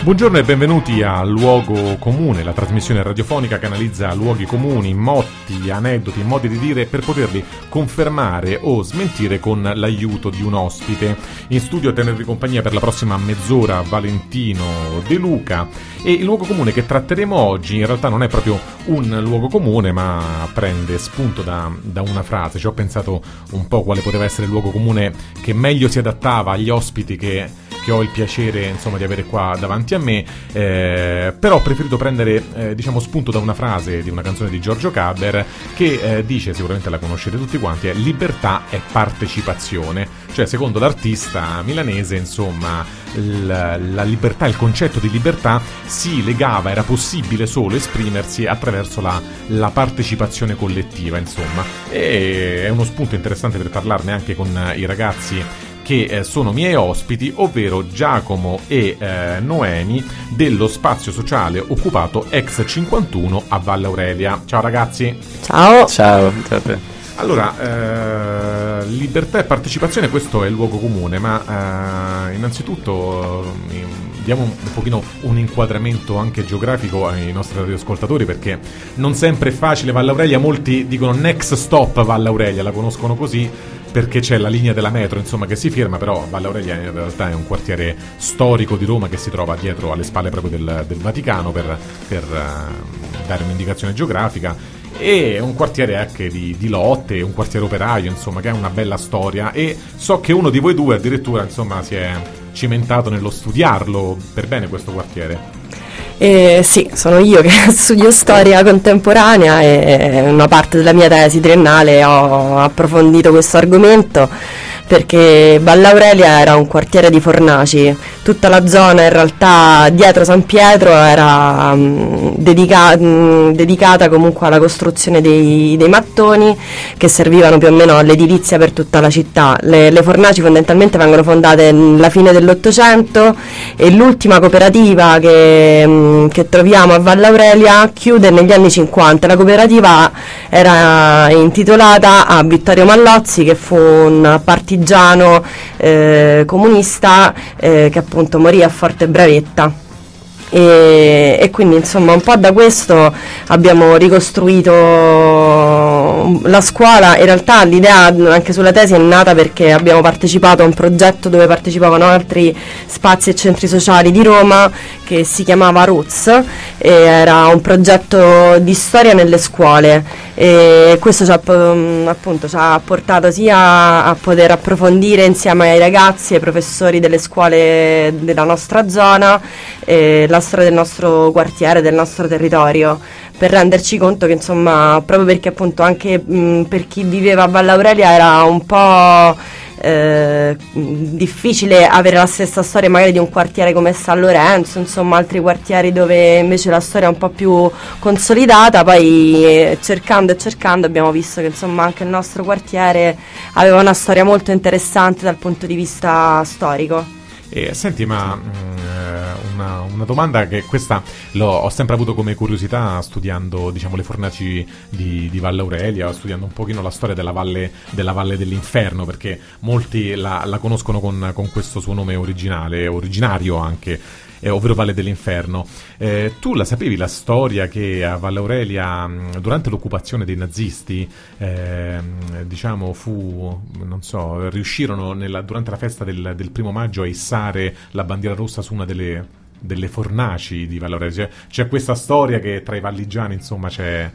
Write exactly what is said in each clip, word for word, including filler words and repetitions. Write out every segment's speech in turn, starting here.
Buongiorno e benvenuti a Luogo Comune, la trasmissione radiofonica che analizza luoghi comuni, motti, aneddoti, modi di dire per poterli confermare o smentire con l'aiuto di un ospite. In studio a tenervi compagnia per la prossima mezz'ora Valentino De Luca, e il luogo comune che tratteremo oggi in realtà non è proprio un luogo comune, ma prende spunto da, da una frase. Ci ho pensato un po' quale poteva essere il luogo comune che meglio si adattava agli ospiti che che ho il piacere insomma di avere qua davanti a me, eh, però ho preferito prendere eh, diciamo spunto da una frase di una canzone di Giorgio Gaber che eh, dice, sicuramente la conoscete tutti quanti, è: libertà è partecipazione. Cioè, secondo l'artista milanese, insomma, la, la libertà, il concetto di libertà si legava, era possibile solo esprimersi attraverso la, la partecipazione collettiva, insomma. E è uno spunto interessante per parlarne anche con i ragazzi che eh, sono miei ospiti, ovvero Giacomo e eh, Noemi dello spazio sociale occupato Ex cinquantuno a Valle Aurelia. Ciao ragazzi. Ciao. Ciao. Ciao a te. Allora, eh, libertà e partecipazione, questo è il luogo comune, ma eh, innanzitutto eh, diamo un, un pochino un inquadramento anche geografico ai nostri radioascoltatori, perché non sempre è facile Valle Aurelia. Molti dicono next stop Valle Aurelia, la conoscono così perché c'è la linea della metro, insomma, che si ferma, però Valle Aurelia in realtà è un quartiere storico di Roma che si trova dietro, alle spalle proprio del, del Vaticano, per, per uh, dare un'indicazione geografica. E è un quartiere anche di, di lotte, un quartiere operaio, insomma, che ha una bella storia, e so che uno di voi due addirittura, insomma, si è cimentato nello studiarlo per bene questo quartiere. Eh, sì, sono io che studio storia contemporanea e una parte della mia tesi triennale ho approfondito questo argomento, perché Valle Aurelia era un quartiere di fornaci. Tutta la zona in realtà dietro San Pietro era um, dedica- um, dedicata comunque alla costruzione dei, dei mattoni che servivano più o meno all'edilizia per tutta la città. Le, le fornaci fondamentalmente vengono fondate alla fine dell'Ottocento e l'ultima cooperativa che, um, che troviamo a Valle Aurelia chiude negli anni cinquanta. La cooperativa era intitolata a Vittorio Mallozzi, che fu un partigiano eh, comunista eh, che appunto morì a Forte Bravetta. E, e quindi insomma un po' da questo abbiamo ricostruito la scuola. In realtà l'idea anche sulla tesi è nata perché abbiamo partecipato a un progetto dove partecipavano altri spazi e centri sociali di Roma che si chiamava Roots, e era un progetto di storia nelle scuole, e questo ci ha, appunto, ci ha portato sia a poter approfondire insieme ai ragazzi e ai professori delle scuole della nostra zona eh, la storia del nostro quartiere, del nostro territorio, per renderci conto che insomma, proprio perché appunto anche mh, per chi viveva a Valle Aurelia era un po' eh, difficile avere la stessa storia magari di un quartiere come San Lorenzo, insomma altri quartieri dove invece la storia è un po' più consolidata. Poi eh, cercando e cercando abbiamo visto che insomma anche il nostro quartiere aveva una storia molto interessante dal punto di vista storico. E senti, ma mh, una, una domanda che questa l'ho, ho sempre avuto come curiosità studiando, diciamo, le fornaci di, di Valle Aurelia, studiando un pochino la storia della Valle, della Valle dell'Inferno, perché molti la, la conoscono con, con questo suo nome originale, originario anche, eh, ovvero Valle dell'Inferno. Eh, tu la sapevi la storia che a Valle Aurelia, mh, durante l'occupazione dei nazisti, eh, diciamo fu, non so, riuscirono nella, durante la festa del, del primo maggio a issare la bandiera rossa su una delle, delle fornaci di Valle Aurelia? C'è, c'è questa storia che tra i valligiani, insomma, c'è...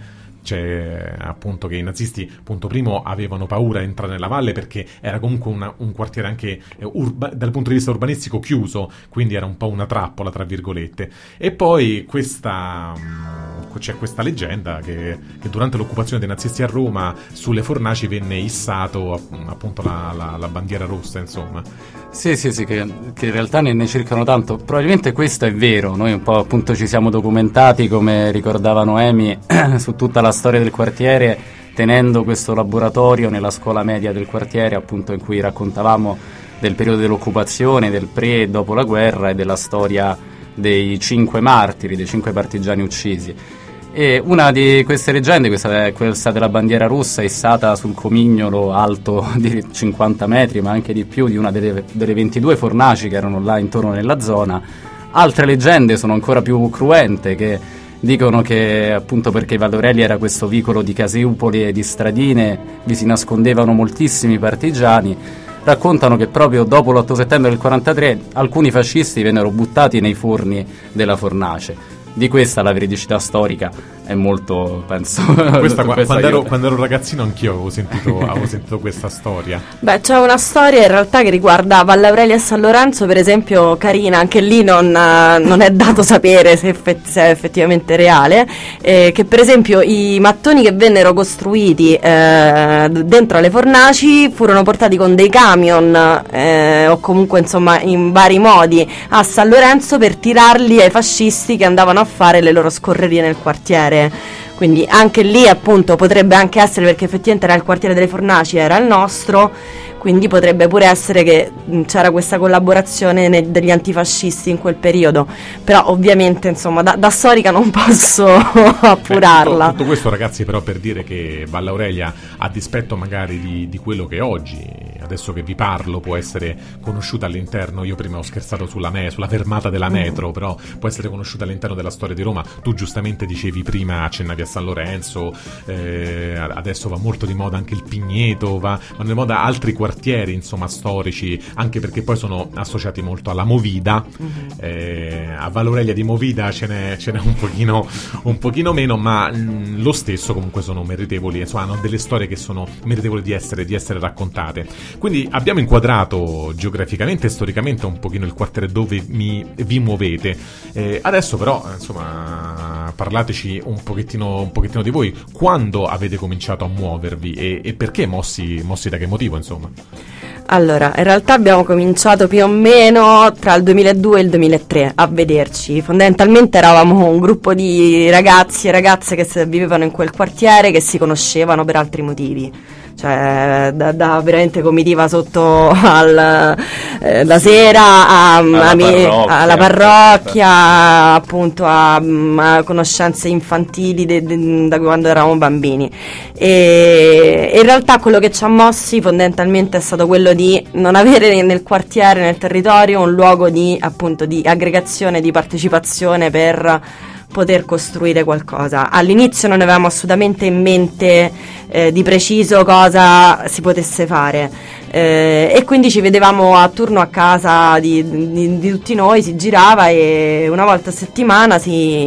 c'è appunto che i nazisti, punto primo, avevano paura di entrare nella valle perché era comunque una, un quartiere anche eh, urba, dal punto di vista urbanistico chiuso, quindi era un po' una trappola tra virgolette. E poi questa mh, c'è questa leggenda che, che durante l'occupazione dei nazisti a Roma sulle fornaci venne issato appunto la, la, la bandiera rossa, insomma. Sì, sì, sì, che, che in realtà ne, ne circolano tanto. Probabilmente questo è vero. Noi un po' appunto ci siamo documentati, come ricordava Noemi, su tutta la storia del quartiere, tenendo questo laboratorio nella scuola media del quartiere, appunto, in cui raccontavamo del periodo dell'occupazione, del pre e dopo la guerra e della storia dei cinque martiri, dei cinque partigiani uccisi. E una di queste leggende, questa è questa della bandiera rossa issata sul comignolo alto di cinquanta metri, ma anche di più, di una delle, delle ventidue fornaci che erano là intorno nella zona, Altre leggende sono ancora più cruente, che dicono che appunto perché Valle Aurelia era questo vicolo di caseupoli e di stradine, vi si nascondevano moltissimi partigiani. Raccontano che proprio dopo l'otto settembre del quarantatré alcuni fascisti vennero buttati nei forni della fornace. Di questa la veridicità storica è molto, penso... Questa, qua, questa quando, ero, quando ero ragazzino anch'io avevo sentito, avevo sentito questa storia. Beh, c'è una storia in realtà che riguarda Valle Aurelia e San Lorenzo, per esempio, carina, anche lì non, non è dato sapere se, effett- se è effettivamente reale, eh, che per esempio i mattoni che vennero costruiti eh, dentro alle fornaci furono portati con dei camion eh, o comunque insomma in vari modi a San Lorenzo per tirarli ai fascisti che andavano a fare le loro scorrerie nel quartiere. Quindi anche lì appunto potrebbe anche essere, perché effettivamente era il quartiere delle fornaci, era il nostro, quindi potrebbe pure essere che mh, c'era questa collaborazione ne- degli antifascisti in quel periodo, però ovviamente insomma da, da storica non posso appurarla. Beh, tutto, tutto questo ragazzi però per dire che Valle Aurelia, a dispetto magari di, di quello che oggi, adesso che vi parlo, può essere conosciuta all'interno, io prima ho scherzato sulla, me, sulla fermata della metro, mm. però può essere conosciuta all'interno della storia di Roma. Tu giustamente dicevi prima, accennavi a San Lorenzo, eh, adesso va molto di moda anche il Pigneto, va, vanno di moda altri quartieri insomma storici, anche perché poi sono associati molto alla Movida. Mm-hmm. eh, a Valle Aurelia di Movida ce n'è, ce n'è un pochino un pochino meno, ma mh, lo stesso comunque sono meritevoli, insomma hanno delle storie che sono meritevoli di essere, di essere raccontate. Quindi abbiamo inquadrato geograficamente e storicamente un pochino il quartiere dove mi, vi muovete. Eh, adesso però insomma parlateci un pochettino, un pochettino di voi, quando avete cominciato a muovervi e, e perché mossi, mossi da che motivo insomma? Allora, in realtà abbiamo cominciato più o meno tra il duemiladue e il duemilatré a vederci. Fondamentalmente eravamo un gruppo di ragazzi e ragazze che vivevano in quel quartiere, che si conoscevano per altri motivi. Cioè da, da veramente comitiva sotto al, eh, la sera a, alla, a mi, parrocchia, alla parrocchia, appunto a, a conoscenze infantili de, de, da quando eravamo bambini. E in realtà quello che ci ha mossi fondamentalmente è stato quello di non avere nel quartiere, nel territorio, un luogo di appunto di aggregazione, di partecipazione per poter costruire qualcosa. All'inizio non avevamo assolutamente in mente eh, di preciso cosa si potesse fare, eh, e quindi ci vedevamo a turno a casa di, di, di tutti noi, si girava e una volta a settimana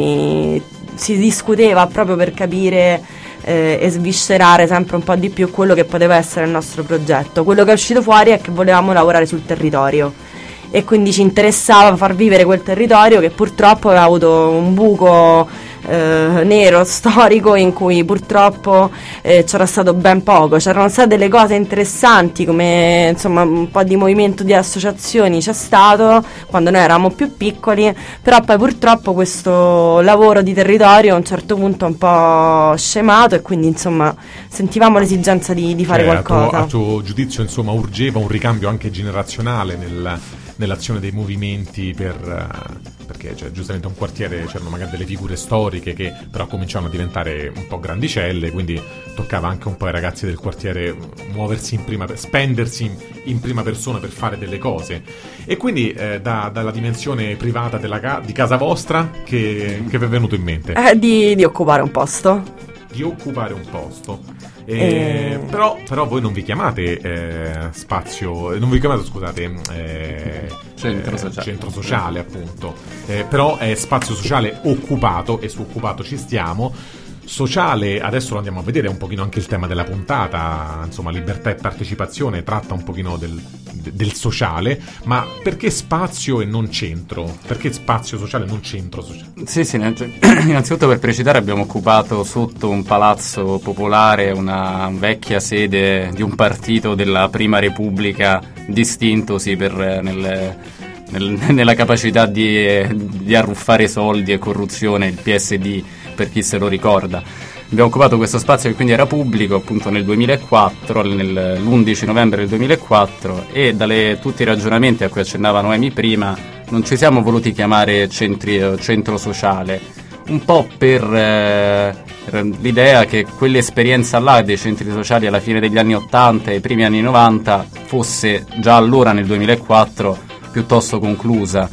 si, si discuteva proprio per capire eh, e sviscerare sempre un po' di più quello che poteva essere il nostro progetto. Quello che è uscito fuori è che volevamo lavorare sul territorio e quindi ci interessava far vivere quel territorio che purtroppo aveva avuto un buco eh, nero storico in cui purtroppo eh, c'era stato ben poco. C'erano state delle cose interessanti, come insomma un po' di movimento di associazioni c'è stato quando noi eravamo più piccoli, però poi purtroppo questo lavoro di territorio a un certo punto è un po' scemato e quindi insomma sentivamo l'esigenza di, di fare cioè, qualcosa. A tuo, a tuo giudizio insomma urgeva un ricambio anche generazionale nel nell'azione dei movimenti per, uh, perché cioè, giustamente un quartiere c'erano magari delle figure storiche che però cominciavano a diventare un po' grandicelle, quindi toccava anche un po' ai ragazzi del quartiere muoversi in prima, spendersi in, in prima persona per fare delle cose, e quindi eh, da, dalla dimensione privata della ca- di casa vostra che, che vi è venuto in mente? Eh, di, di occupare un posto. Di occupare un posto. Eh, eh. però, però voi non vi chiamate eh, spazio, non vi chiamate scusate eh, centro eh, sociale, centro sociale appunto, eh, però è spazio sociale occupato e su occupato ci stiamo. Sociale, adesso lo andiamo a vedere, è un pochino anche il tema della puntata, insomma libertà e partecipazione, tratta un pochino del, del sociale, ma perché spazio e non centro? Perché spazio sociale e non centro sociale? Sì, sì, innanzitutto per precisare abbiamo occupato sotto un palazzo popolare una vecchia sede di un partito della Prima Repubblica distintosi per nel, nel, nella capacità di, di arruffare soldi e corruzione, il P S D, per chi se lo ricorda. Abbiamo occupato questo spazio che quindi era pubblico appunto nel duemilaquattro, nel, l'undici novembre del duemilaquattro, e dalle tutti i ragionamenti a cui accennava Noemi prima non ci siamo voluti chiamare centri, centro sociale, un po' per eh, l'idea che quell'esperienza là dei centri sociali alla fine degli anni ottanta e i primi anni novanta fosse già allora nel duemilaquattro piuttosto conclusa.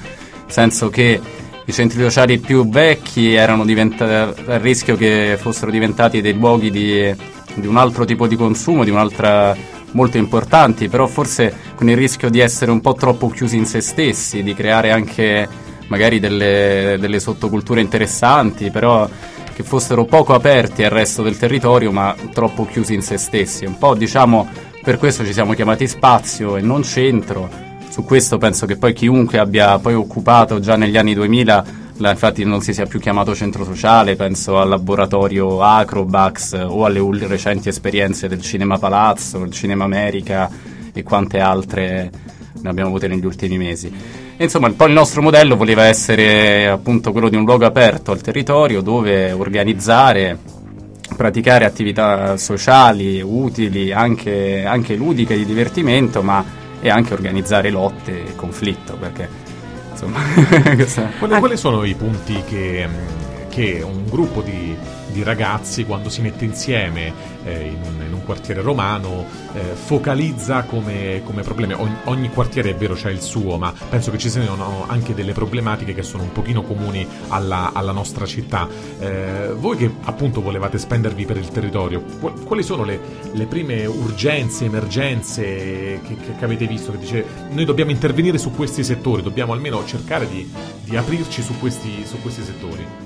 senso che i centri sociali più vecchi erano diventati a rischio che fossero diventati dei luoghi di, di un altro tipo di consumo, di un'altra molto importanti, però forse con il rischio di essere un po' troppo chiusi in se stessi, di creare anche magari delle, delle sottoculture interessanti, però che fossero poco aperti al resto del territorio ma troppo chiusi in se stessi. Un po', diciamo, per questo ci siamo chiamati spazio e non centro. Su questo penso che poi chiunque abbia poi occupato già negli anni duemila, la, infatti non si sia più chiamato centro sociale, penso al laboratorio Acrobax o alle ul- recenti esperienze del Cinema Palazzo, il Cinema America e quante altre ne abbiamo avute negli ultimi mesi. E insomma, poi il nostro modello voleva essere appunto quello di un luogo aperto al territorio dove organizzare, praticare attività sociali utili, anche, anche ludiche, di divertimento, ma e anche organizzare lotte e conflitto, perché insomma quali, quali sono i punti che, che un gruppo di, di ragazzi, quando si mette insieme eh, in, un, in un quartiere romano, eh, focalizza come, come problemi? Ogni, ogni quartiere, è vero, c'ha il suo, ma penso che ci siano anche delle problematiche che sono un pochino comuni alla, alla nostra città. Eh, voi che appunto volevate spendervi per il territorio, quali sono le, le prime urgenze, emergenze che, che, che avete visto? Che dice, noi dobbiamo intervenire su questi settori, dobbiamo almeno cercare di, di aprirci su questi, su questi settori.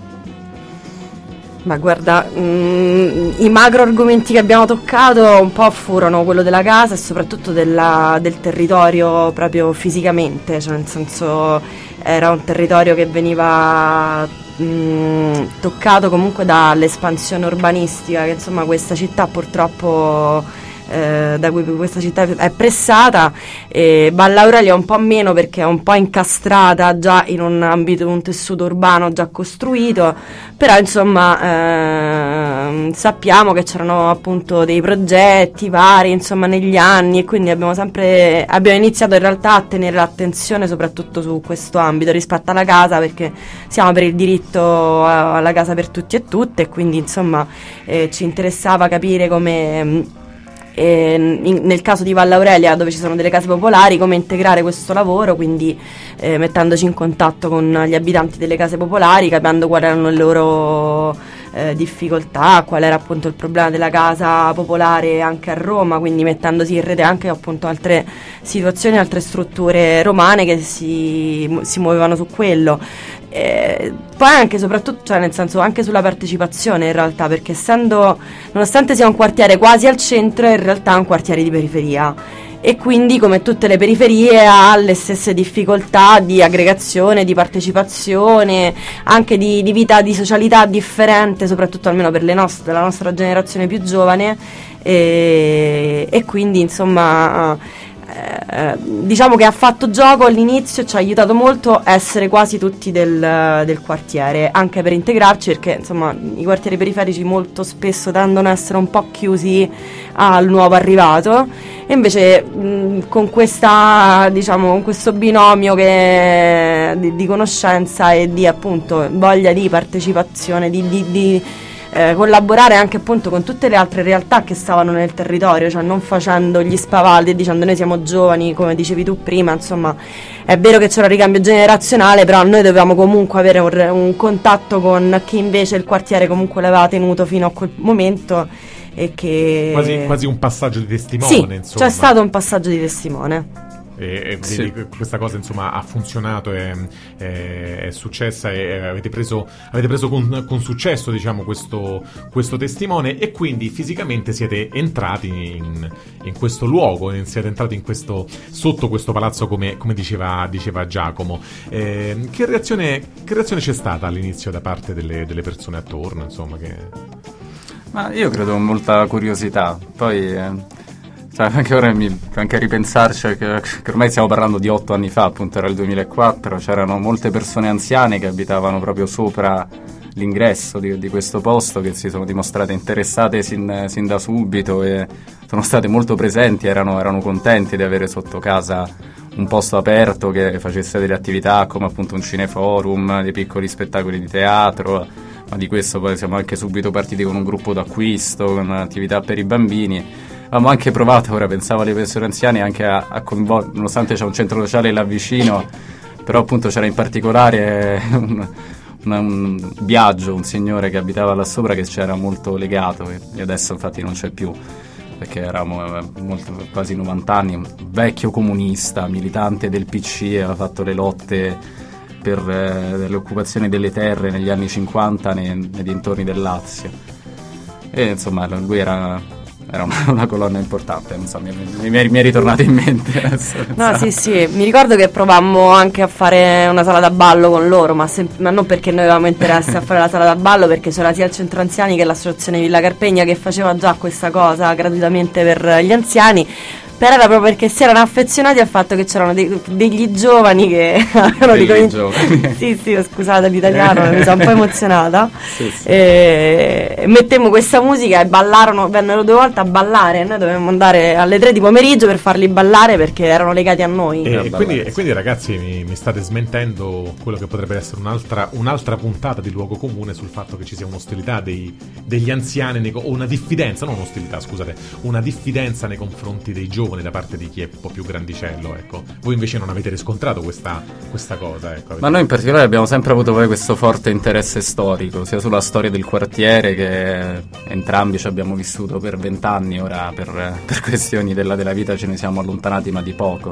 Ma guarda, mh, i macro argomenti che abbiamo toccato un po' furono quello della casa e soprattutto della, del territorio proprio fisicamente, cioè nel senso era un territorio che veniva mh, toccato comunque dall'espansione urbanistica che insomma questa città purtroppo Eh, da cui questa città è pressata, e Valle Aurelia un po' meno perché è un po' incastrata già in un ambito, un tessuto urbano già costruito, però insomma eh, sappiamo che c'erano appunto dei progetti vari insomma negli anni, e quindi abbiamo sempre abbiamo iniziato in realtà a tenere l'attenzione soprattutto su questo ambito rispetto alla casa, perché siamo per il diritto alla casa per tutti e tutte, e quindi insomma eh, ci interessava capire come E in, nel caso di Valle Aurelia, dove ci sono delle case popolari, come integrare questo lavoro, quindi eh, mettendoci in contatto con gli abitanti delle case popolari, capendo quali erano le loro eh, difficoltà, qual era appunto il problema della casa popolare anche a Roma, quindi mettendosi in rete anche appunto altre situazioni, altre strutture romane che si, si muovevano su quello. Eh, poi anche soprattutto, cioè nel senso anche sulla partecipazione in realtà, perché essendo, nonostante sia un quartiere quasi al centro, in realtà è un quartiere di periferia, e quindi come tutte le periferie ha le stesse difficoltà di aggregazione, di partecipazione, anche di, di vita, di socialità differente, soprattutto almeno per le nostre, la nostra generazione più giovane, e, e quindi insomma Eh, diciamo che ha fatto gioco all'inizio, ci ha aiutato molto essere quasi tutti del, del quartiere, anche per integrarci, perché insomma i quartieri periferici molto spesso tendono a essere un po' chiusi al nuovo arrivato, e invece mh, con questa diciamo con questo binomio che, di, di conoscenza e di appunto voglia di partecipazione, di, di, di Eh, collaborare anche appunto con tutte le altre realtà che stavano nel territorio, cioè non facendo gli spavaldi e dicendo noi siamo giovani, come dicevi tu prima, insomma è vero che c'era un ricambio generazionale, però noi dovevamo comunque avere un, un contatto con chi invece il quartiere comunque l'aveva tenuto fino a quel momento, e che quasi, quasi un passaggio di testimone. Sì, insomma. c'è stato un passaggio di testimone. E, e sì. vedi, questa cosa insomma ha funzionato, è, è, è successa, e avete preso, avete preso con, con successo diciamo questo, questo testimone, e quindi fisicamente siete entrati in, in questo luogo, siete entrati in questo, sotto questo palazzo, come, come diceva, diceva Giacomo. Eh, che reazione, che reazione c'è stata all'inizio da parte delle, delle persone attorno, insomma? Che... Ma io credo molta curiosità, poi eh... Cioè, anche ora mi anche a ripensarci che, che ormai stiamo parlando di otto anni fa, appunto era il duemilaquattro, c'erano molte persone anziane che abitavano proprio sopra l'ingresso di, di questo posto, che si sono dimostrate interessate sin, sin da subito e sono state molto presenti, erano, erano contenti di avere sotto casa un posto aperto che facesse delle attività come appunto un cineforum, dei piccoli spettacoli di teatro, ma di questo poi siamo anche subito partiti con un gruppo d'acquisto, con attività per i bambini. Avevamo anche provato, ora pensavo alle persone anziane, anche a, a coinvolgere, nonostante c'è un centro sociale là vicino, però appunto c'era in particolare un, un, un Biagio, un signore che abitava là sopra, che c'era molto legato, e adesso infatti non c'è più, perché eravamo molto, quasi novanta anni, un vecchio comunista, militante del P C, aveva fatto le lotte per eh, l'occupazione delle terre negli anni cinquanta nei, nei dintorni del Lazio, e insomma lui era... era una, una colonna importante, non so, mi, mi, mi è ritornato in mente adesso. No, sì, sì, mi ricordo che provammo anche a fare una sala da ballo con loro, ma, sem- ma non perché noi avevamo interesse a fare la sala da ballo, perché c'era sia il centro anziani che l'associazione Villa Carpegna che faceva già questa cosa gratuitamente per gli anziani. Però era proprio perché si erano affezionati al fatto che c'erano dei, degli giovani che avevano ricominciato. Sì, sì, scusate l'italiano, mi sono un po' emozionata. Sì, sì. E mettemmo questa musica e ballarono, vennero due volte a ballare. Noi dovevamo andare alle tre di pomeriggio per farli ballare perché erano legati a noi. E, e, quindi, e quindi, ragazzi, mi, mi state smentendo quello che potrebbe essere un'altra, un'altra puntata di Luogo Comune sul fatto che ci sia un'ostilità dei, degli anziani nei, o una diffidenza, non un'ostilità, scusate, una diffidenza nei confronti dei giovani da parte di chi è un po' più grandicello, ecco. Voi invece non avete riscontrato questa, questa cosa, ecco. Ma noi in particolare abbiamo sempre avuto poi questo forte interesse storico, sia sulla storia del quartiere, che entrambi ci abbiamo vissuto per vent'anni, ora per, per questioni della, della vita ce ne siamo allontanati, ma di poco.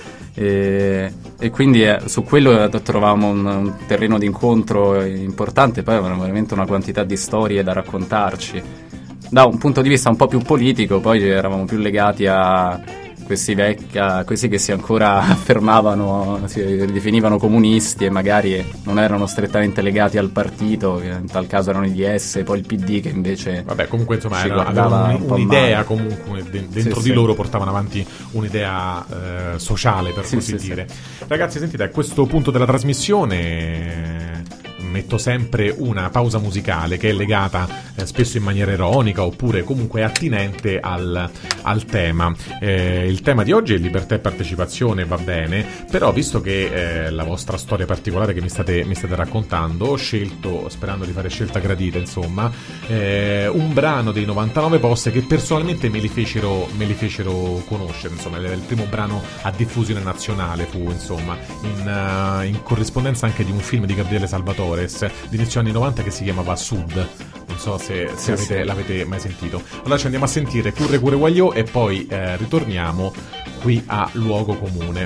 E, e quindi eh, su quello trovavamo un, un terreno di incontro importante, poi avevamo veramente una quantità di storie da raccontarci. Da un punto di vista un po' più politico, poi eravamo più legati a questi vecchi, a questi che si ancora affermavano, si definivano comunisti e magari non erano strettamente legati al partito, che in tal caso erano i D S, poi il P D che invece... Vabbè, comunque insomma era, avevano un, un'idea comunque, dentro sì, di sì. loro portavano avanti un'idea eh, sociale, per sì, così sì, dire. Sì. Ragazzi, sentite, a questo punto della trasmissione... metto sempre una pausa musicale che è legata eh, spesso in maniera ironica oppure comunque attinente al, al tema. Eh, il tema di oggi è libertà e partecipazione, va bene, però visto che eh, la vostra storia particolare che mi state, mi state raccontando, ho scelto, sperando di fare scelta gradita, insomma, eh, un brano dei novantanove Posse che personalmente me li fecero, me li fecero conoscere, insomma, il primo brano a diffusione nazionale fu, insomma, in, uh, in corrispondenza anche di un film di Gabriele Salvatore di inizio anni novanta che si chiamava Sud, non so se, se sì, avete, sì. l'avete mai sentito. Allora ci andiamo a sentire Curre Curre Guagliò e poi eh, ritorniamo qui a Luogo Comune.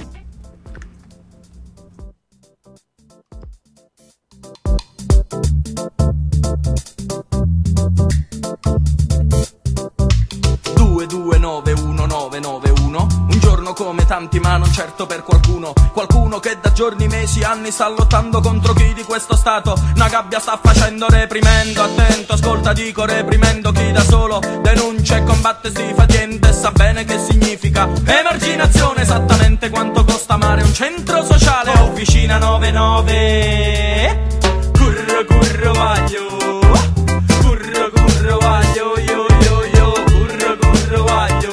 due due nove uno nove nove uno un giorno come tanti, ma non certo per qualcuno. Qualcuno che da giorni, mesi, anni sta lottando contro chi di questo stato una gabbia sta facendo, reprimendo. Attento, ascolta, dico reprimendo chi da solo denuncia e combatte, si fa niente e sa bene che significa emarginazione. Esattamente quanto costa amare un centro sociale, officina novantanove. Curro curro vaglio, curro curro vaglio, io io io, curro curro vaglio.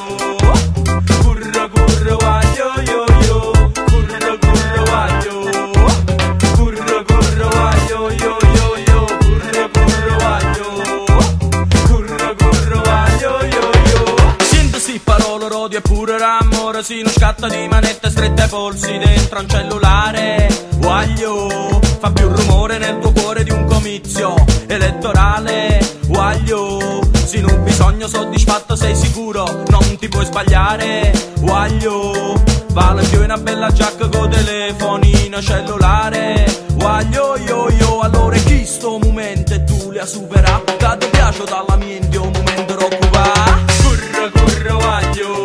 E pure l'amore si non scatta di manette strette ai polsi dentro un cellulare. Guaglio, fa più rumore nel tuo cuore di un comizio elettorale. Guaglio, se non bisogno soddisfatto sei sicuro, non ti puoi sbagliare. Guaglio, vale più una bella giacca con telefonino cellulare. Guaglio, io, io, allora chi sto momento e tu le supera? Da te piace dalla mia in un momento occupa. Curra, curra, guaglio.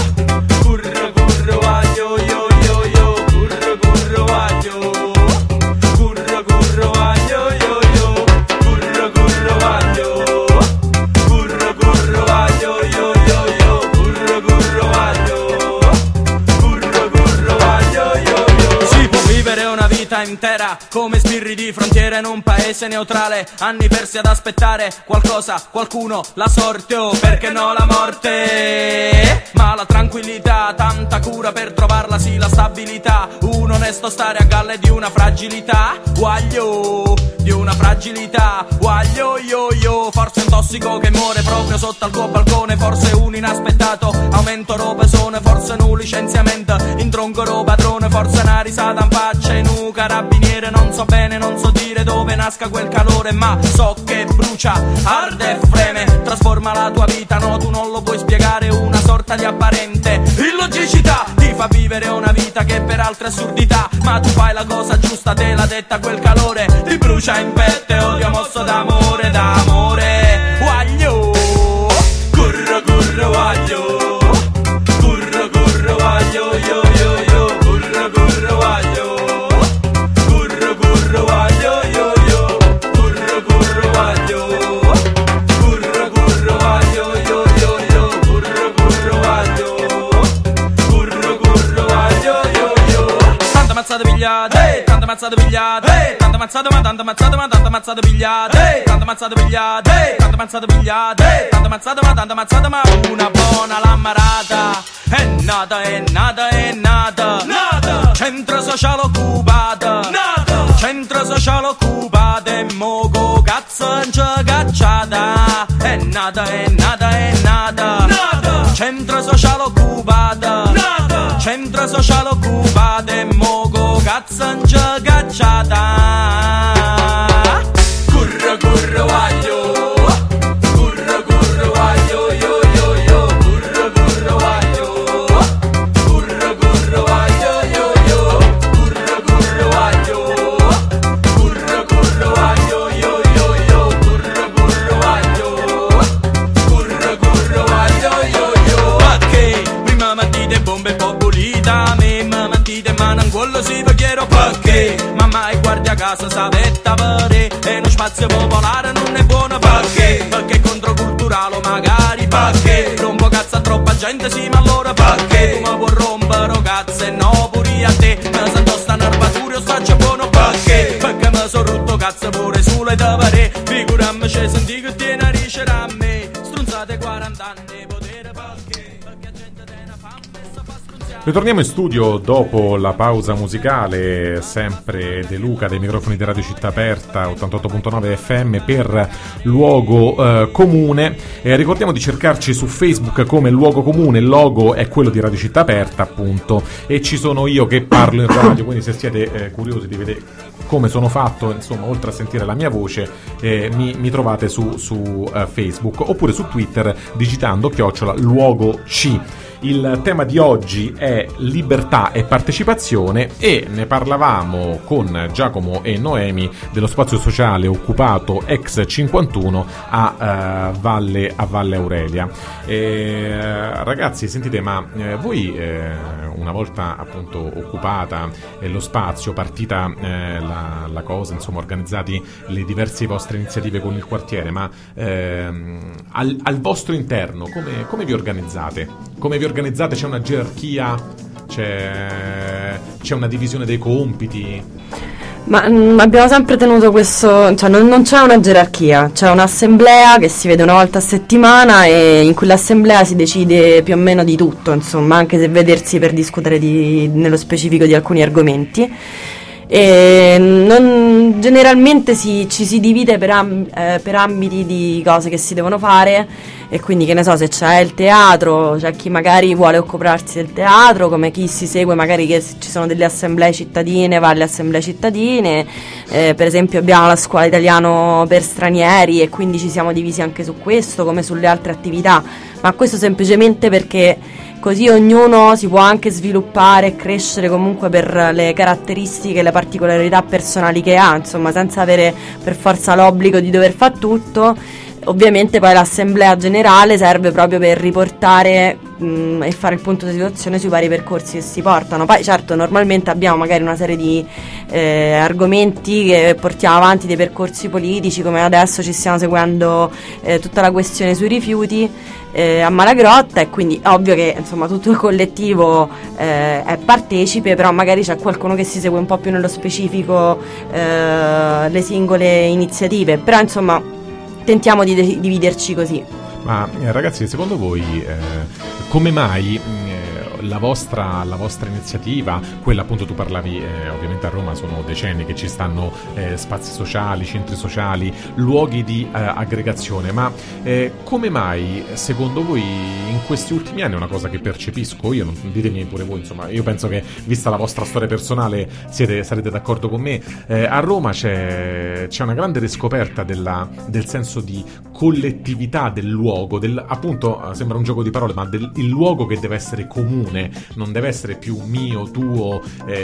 Intera come sbirri di frontiera in un paese neutrale, anni persi ad aspettare qualcosa, qualcuno, la sorte o perché no la morte. Ma la tranquillità, tanta cura per trovarla, sì la stabilità, un onesto stare a galle di una fragilità. Guaglio, di una fragilità. Guaglio io io, forse un tosso tossico che muore proprio sotto al tuo balcone. Forse un inaspettato aumento robesone, forse un licenziamento in tronco ro padrone, forse una risata in faccia in un carabiniere. Non so bene, non so dire dove nasca quel calore, ma so che brucia, arde e freme, trasforma la tua vita, no, tu non lo puoi spiegare, una sorta di apparente illogicità ti fa vivere una vita che per altre assurdità, ma tu fai la cosa giusta, te l'ha detta quel calore, ti brucia in pette, odio mosso d'amore, d'amore. Guaglio, curro curro guaglio, curro curro guaglio, yo yo yo, curro curro guaglio, curro curro guaglio, yo yo, curro curro guaglio, curro curro guaglio, yo yo yo, curro curro guaglio, curro curro guaglio, yo yo. Tanta mazzata pigliate, tanta mazzata pigliate, tanta mazzata ma tanta mazzata ma tanta mazzata pigliate, tanta mazzata pigliate, tanta mazzata pigliate, tanta mazzata ma tanta mazzata ma una buona l'ammarata. È nata, è nata, è nata, nata, centro sociale occupato, nata, centro sociale occupato e moco cazzo non c'è cacciata. È nata, è nata, è nata, nata, centro sociale occupato, nata, centro sociale occupato e moco cazzo non c'è cacciata. Curro curro guaglio, curro curro guaglio, yo yo yo, curro curro guaglio, curro curro guaglio, yo yo, curro curro guaglio, curro curro guaglio, yo yo yo, curro curro guaglio, curro curro guaglio, yo yo. Perché prima mettite bombe po' pulita, me mettite mano in quello si perché perché mamma e guardia a casa sapetta pare e uno spazio popolare non è buono perché perché è controculturale magari perché rompo cazzo a troppa gente sì ma allora perché tu mi puoi rompere cazzo e no pure a te mi sento sta nervatura io sto buono perché perché mi sono rotto cazzo pure sulle tavere figurami c'è senti che tiene a ricere a me strunzate quaranta anni potere perché perché gente te ne fa spesso fa strunziare. Ritorniamo in studio dopo la pausa musicale, sempre De Luca dei microfoni di Radio Città Aperta ottantotto virgola nove F M per Luogo eh, Comune. Eh, ricordiamo di cercarci su Facebook come Luogo Comune, il logo è quello di Radio Città Aperta appunto e ci sono io che parlo in radio, quindi se siete eh, curiosi di vedere come sono fatto, insomma, oltre a sentire la mia voce, eh, mi, mi trovate su, su uh, Facebook oppure su Twitter digitando chiocciola Luogo C. Il tema di oggi è libertà e partecipazione e ne parlavamo con Giacomo e Noemi dello spazio sociale occupato ex cinquantuno a, uh, Valle, a Valle Aurelia. E, uh, ragazzi, sentite, ma eh, voi eh, una volta appunto occupata eh, lo spazio, partita eh, la, la cosa, insomma, organizzati le diverse vostre iniziative con il quartiere, ma ehm, al, al vostro interno come, come vi organizzate? Come vi organizzate? C'è una gerarchia? C'è, c'è una divisione dei compiti? Ma mh, abbiamo sempre tenuto questo, cioè non, non c'è una gerarchia, c'è un'assemblea che si vede una volta a settimana e in quell'assemblea si decide più o meno di tutto, insomma, anche se vedersi per discutere di, nello specifico di alcuni argomenti. E non, generalmente si, ci si divide per, amb- eh, per ambiti di cose che si devono fare e quindi, che ne so, se c'è il teatro c'è chi magari vuole occuparsi del teatro, come chi si segue magari che ci sono delle assemblee cittadine, va alle assemblee cittadine, eh, per esempio abbiamo la scuola italiano per stranieri e quindi ci siamo divisi anche su questo come sulle altre attività, ma questo semplicemente perché così ognuno si può anche sviluppare e crescere comunque per le caratteristiche e le particolarità personali che ha, insomma, senza avere per forza l'obbligo di dover fare tutto. Ovviamente poi l'assemblea generale serve proprio per riportare mh, e fare il punto di situazione sui vari percorsi che si portano. Poi certo, normalmente abbiamo magari una serie di eh, argomenti che portiamo avanti, dei percorsi politici, come adesso ci stiamo seguendo eh, tutta la questione sui rifiuti eh, a Malagrotta, e quindi è ovvio che insomma tutto il collettivo eh, è partecipe, però magari c'è qualcuno che si segue un po' più nello specifico eh, le singole iniziative, però insomma tentiamo di de- dividerci così. Ma eh, ragazzi, secondo voi eh, come mai eh, la vostra, la vostra iniziativa, quella appunto tu parlavi, eh, ovviamente a Roma sono decenni che ci stanno eh, spazi sociali, centri sociali, luoghi di eh, aggregazione, ma eh, come mai secondo voi in questi ultimi anni, è una cosa che percepisco io, non, ditemi pure voi, insomma, io penso che vista la vostra storia personale siete, sarete d'accordo con me, eh, a Roma c'è, c'è una grande riscoperta della, del senso di collettività del luogo, del, appunto sembra un gioco di parole, ma del, il luogo che deve essere comune, non deve essere più mio, tuo,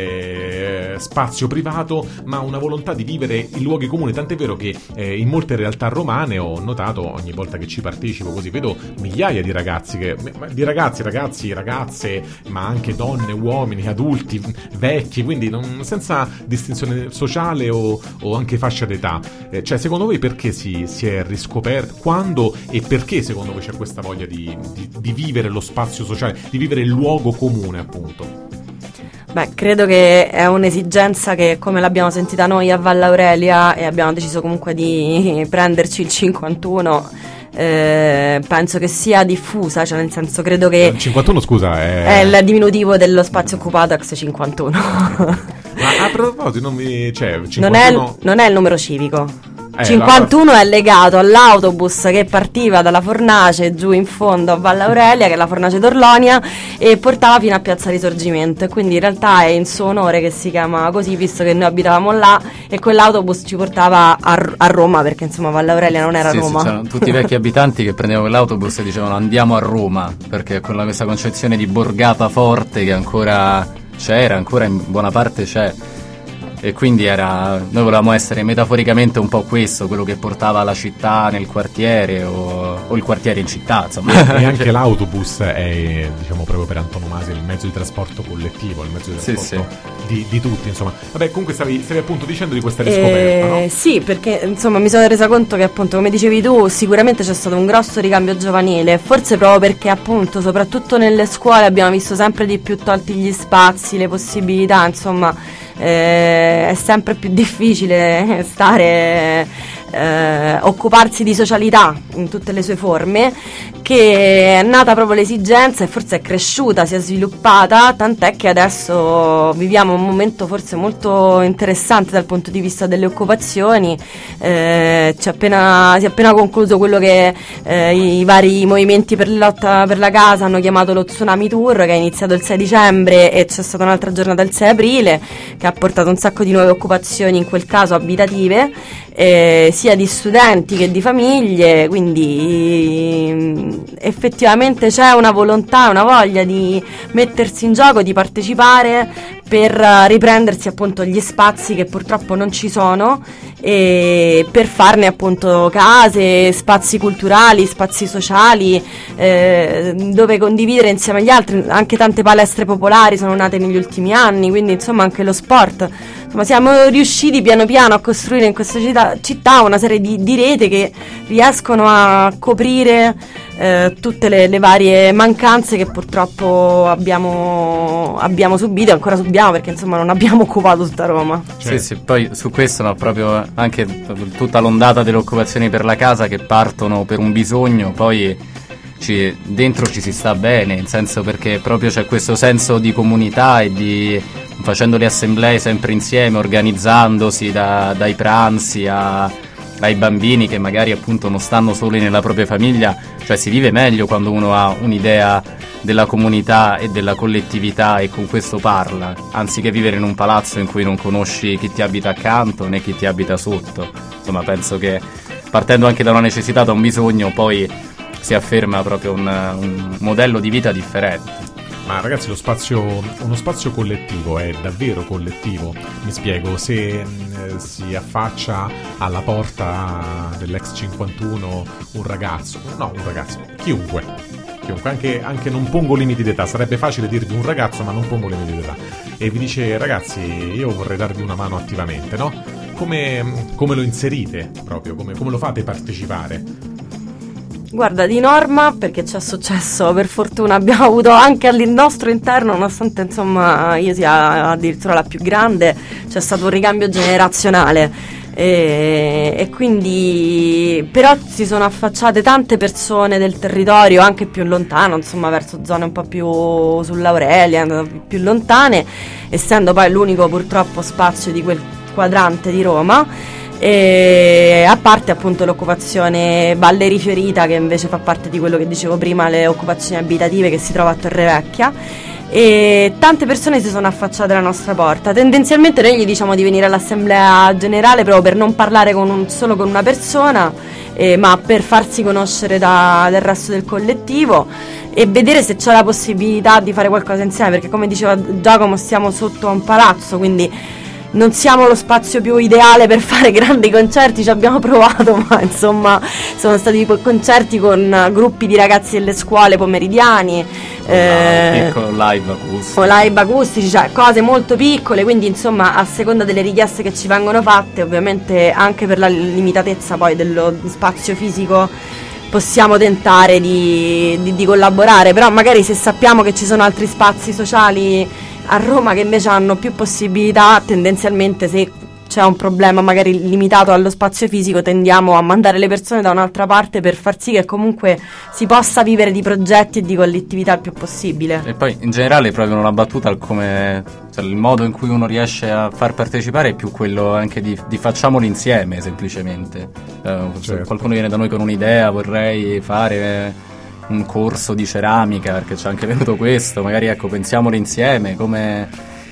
eh, spazio privato, ma una volontà di vivere i luoghi comuni, tant'è vero che eh, in molte realtà romane ho notato, ogni volta che ci partecipo così, vedo migliaia di ragazzi, che, di ragazzi, ragazzi, ragazze, ma anche donne, uomini, adulti, vecchi, quindi non, senza distinzione sociale o, o anche fascia d'età. Eh, cioè, secondo voi perché si, si è riscoperto, quando e perché secondo voi c'è questa voglia di, di, di vivere lo spazio sociale, di vivere il luogo comune, appunto? Beh, credo che è un'esigenza che, come l'abbiamo sentita noi a Valle Aurelia, e abbiamo deciso comunque di prenderci il cinquantuno, eh, penso che sia diffusa, cioè nel senso, credo che il cinquantuno, scusa, è, è il diminutivo dello spazio occupato ex cinquantuno. Ma a proposito, non, mi, cioè, cinquantuno... non, è il, non è il numero civico. Eh, cinquantuno la... è legato all'autobus che partiva dalla Fornace giù in fondo a Valle Aurelia, che è la Fornace d'Orlonia, e portava fino a Piazza Risorgimento, e quindi in realtà è in suo onore che si chiama così, visto che noi abitavamo là e quell'autobus ci portava a, a Roma, perché insomma Valle Aurelia non era sì, Roma. Sì, c'erano tutti i vecchi abitanti che prendevano quell'autobus e dicevano andiamo a Roma, perché quella, questa concezione di borgata forte che ancora c'era, ancora in buona parte c'è. E quindi era, noi volevamo essere metaforicamente un po' questo, quello che portava la città nel quartiere o, o il quartiere in città, insomma. E anche l'autobus è, diciamo, proprio per antonomasia il mezzo di trasporto collettivo, il mezzo di trasporto sì, sì. Di, di tutti, insomma. Vabbè, comunque stavi, stavi appunto dicendo di questa riscoperta, eh, no? Sì, perché insomma mi sono resa conto che appunto, come dicevi tu, sicuramente c'è stato un grosso ricambio giovanile, forse proprio perché appunto soprattutto nelle scuole abbiamo visto sempre di più tolti gli spazi, le possibilità, insomma. Eh, è sempre più difficile stare, eh, occuparsi di socialità in tutte le sue forme, che è nata proprio l'esigenza e forse è cresciuta, si è sviluppata, tant'è che adesso viviamo un momento forse molto interessante dal punto di vista delle occupazioni. Eh, c'è appena, si è appena concluso quello che eh, i vari movimenti per la lotta per la casa hanno chiamato lo Tsunami Tour, che è iniziato il sei dicembre e c'è stata un'altra giornata il sei aprile, che ha portato un sacco di nuove occupazioni, in quel caso abitative, eh, sia di studenti che di famiglie, quindi effettivamente c'è una volontà, una voglia di mettersi in gioco, di partecipare per riprendersi appunto gli spazi che purtroppo non ci sono, e per farne appunto case, spazi culturali, spazi sociali, eh, dove condividere insieme agli altri. Anche tante palestre popolari sono nate negli ultimi anni, quindi insomma anche lo sport. Insomma, siamo riusciti piano piano a costruire in questa città, città una serie di, di rete che riescono a coprire eh, tutte le, le varie mancanze che purtroppo abbiamo, abbiamo subito e ancora subiamo, perché insomma non abbiamo occupato tutta Roma. Sì, sì, poi su questo no, proprio anche tutta l'ondata delle occupazioni per la casa che partono per un bisogno, poi ci, dentro ci si sta bene, nel senso, perché proprio c'è questo senso di comunità e di facendo le assemblee sempre insieme, organizzandosi da, dai pranzi a, ai bambini che magari appunto non stanno soli nella propria famiglia, cioè si vive meglio quando uno ha un'idea della comunità e della collettività e con questo parla, anziché vivere in un palazzo in cui non conosci chi ti abita accanto né chi ti abita sotto. Insomma, penso che partendo anche da una necessità, da un bisogno, poi si afferma proprio un, un modello di vita differente. Ma ragazzi, lo spazio, uno spazio collettivo è davvero collettivo. Mi spiego, se eh, si affaccia alla porta dell'ex cinquantuno un ragazzo, no un ragazzo, chiunque, chiunque anche, anche non pongo limiti d'età, sarebbe facile dirvi un ragazzo ma non pongo limiti d'età, e vi dice ragazzi io vorrei darvi una mano attivamente, no? Come, come lo inserite proprio, come, come lo fate partecipare? Guarda, di norma, perché ci è successo, per fortuna abbiamo avuto anche al nostro interno, nonostante insomma io sia addirittura la più grande, c'è stato un ricambio generazionale. e, e quindi però si sono affacciate tante persone del territorio anche più lontano, insomma verso zone un po' più sull'Aurelia, più lontane, essendo poi l'unico purtroppo spazio di quel quadrante di Roma, e a parte appunto l'occupazione Valle Rifiorita, che invece fa parte di quello che dicevo prima, le occupazioni abitative che si trova a Torrevecchia, e tante persone si sono affacciate alla nostra porta. Tendenzialmente noi gli diciamo di venire all'assemblea generale proprio per non parlare con un, solo con una persona, eh, ma per farsi conoscere da, del resto del collettivo e vedere se c'è la possibilità di fare qualcosa insieme, perché come diceva Giacomo stiamo sotto a un palazzo, quindi non siamo lo spazio più ideale per fare grandi concerti, ci abbiamo provato, ma insomma sono stati concerti con gruppi di ragazzi delle scuole pomeridiani, eh, piccolo live acustici, o live acustici, cioè cose molto piccole, quindi insomma a seconda delle richieste che ci vengono fatte, ovviamente anche per la limitatezza poi dello spazio fisico possiamo tentare di, di, di collaborare, però magari se sappiamo che ci sono altri spazi sociali a Roma che invece hanno più possibilità, tendenzialmente se c'è un problema magari limitato allo spazio fisico tendiamo a mandare le persone da un'altra parte per far sì che comunque si possa vivere di progetti e di collettività il più possibile. E poi in generale proprio una battuta al come, cioè, il modo in cui uno riesce a far partecipare è più quello anche di, di facciamolo insieme semplicemente, eh, certo. Qualcuno viene da noi con un'idea, vorrei fare un corso di ceramica perché c'è anche venuto questo, magari ecco pensiamolo insieme come,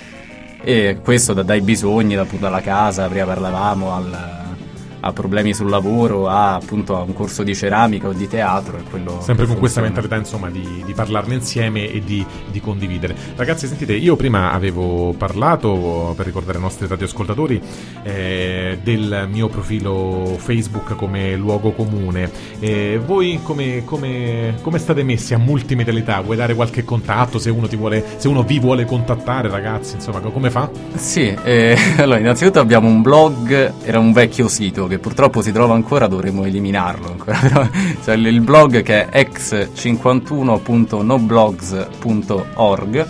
e questo da, dai bisogni da, dalla casa, prima parlavamo, al, a problemi sul lavoro, a appunto a un corso di ceramica o di teatro, e quello sempre con questa mentalità insomma di, di parlarne insieme e di, di condividere. Ragazzi, sentite, io prima avevo parlato, per ricordare ai nostri radioascoltatori, eh, del mio profilo Facebook come luogo comune. Eh, voi come, come, come state messi a multimedialità? Vuoi dare qualche contatto se uno ti vuole, se uno vi vuole contattare, ragazzi, insomma, come fa? Sì, eh, allora innanzitutto abbiamo un blog, era un vecchio sito che purtroppo si trova ancora, dovremmo eliminarlo ancora, però, cioè il blog che è x cinquantuno punto noblogs punto org,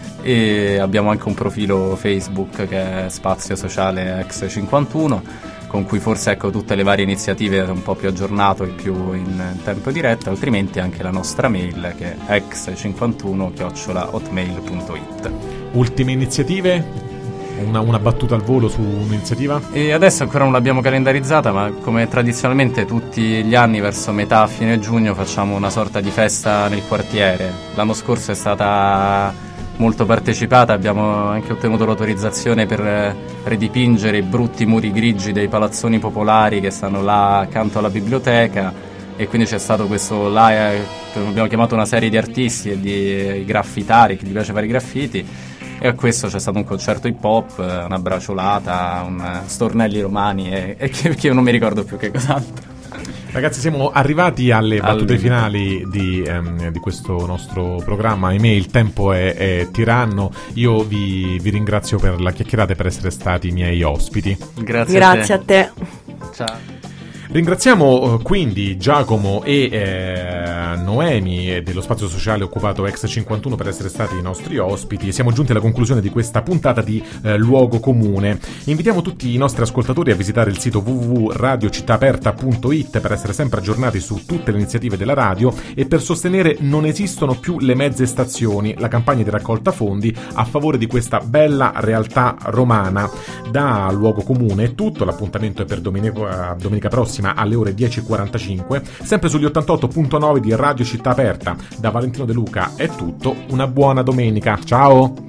e abbiamo anche un profilo Facebook che è Spazio Sociale x cinquantuno, con cui forse ecco tutte le varie iniziative un po' più aggiornato e più in tempo diretto, altrimenti anche la nostra mail che è x cinquantuno chiocciola hotmail punto it. Ultime iniziative? Una, una battuta al volo su un'iniziativa? E adesso ancora non l'abbiamo calendarizzata, ma come tradizionalmente tutti gli anni verso metà fine giugno facciamo una sorta di festa nel quartiere. L'anno scorso è stata molto partecipata, abbiamo anche ottenuto l'autorizzazione per ridipingere i brutti muri grigi dei palazzoni popolari che stanno là accanto alla biblioteca, e quindi c'è stato questo là, eh, abbiamo chiamato una serie di artisti e di graffitari, che gli piace fare i graffiti, e a questo c'è stato un concerto hip hop, una braciolata, un stornelli romani e, e che, che io non mi ricordo più che cos'altro. Ragazzi, siamo arrivati alle battute All... finali di, um, di questo nostro programma. Ahimè, il tempo è, è tiranno. Io vi, vi ringrazio per la chiacchierata e per essere stati miei ospiti. Grazie, Grazie a te. a te. Ciao. Ringraziamo uh, quindi Giacomo e eh, Noemi dello Spazio Sociale Occupato x cinquantuno per essere stati i nostri ospiti. Siamo giunti alla conclusione di questa puntata di eh, Luogo Comune. Invitiamo tutti i nostri ascoltatori a visitare il sito w w w punto radio città aperta punto i t per essere sempre aggiornati su tutte le iniziative della radio e per sostenere Non esistono più le mezze stazioni, la campagna di raccolta fondi a favore di questa bella realtà romana. Da Luogo Comune è tutto, l'appuntamento è per domenica, domenica prossima alle ore dieci e quarantacinque, sempre sugli ottantotto virgola nove di Radio Città Aperta. Da Valentino De Luca è tutto, una buona domenica, ciao!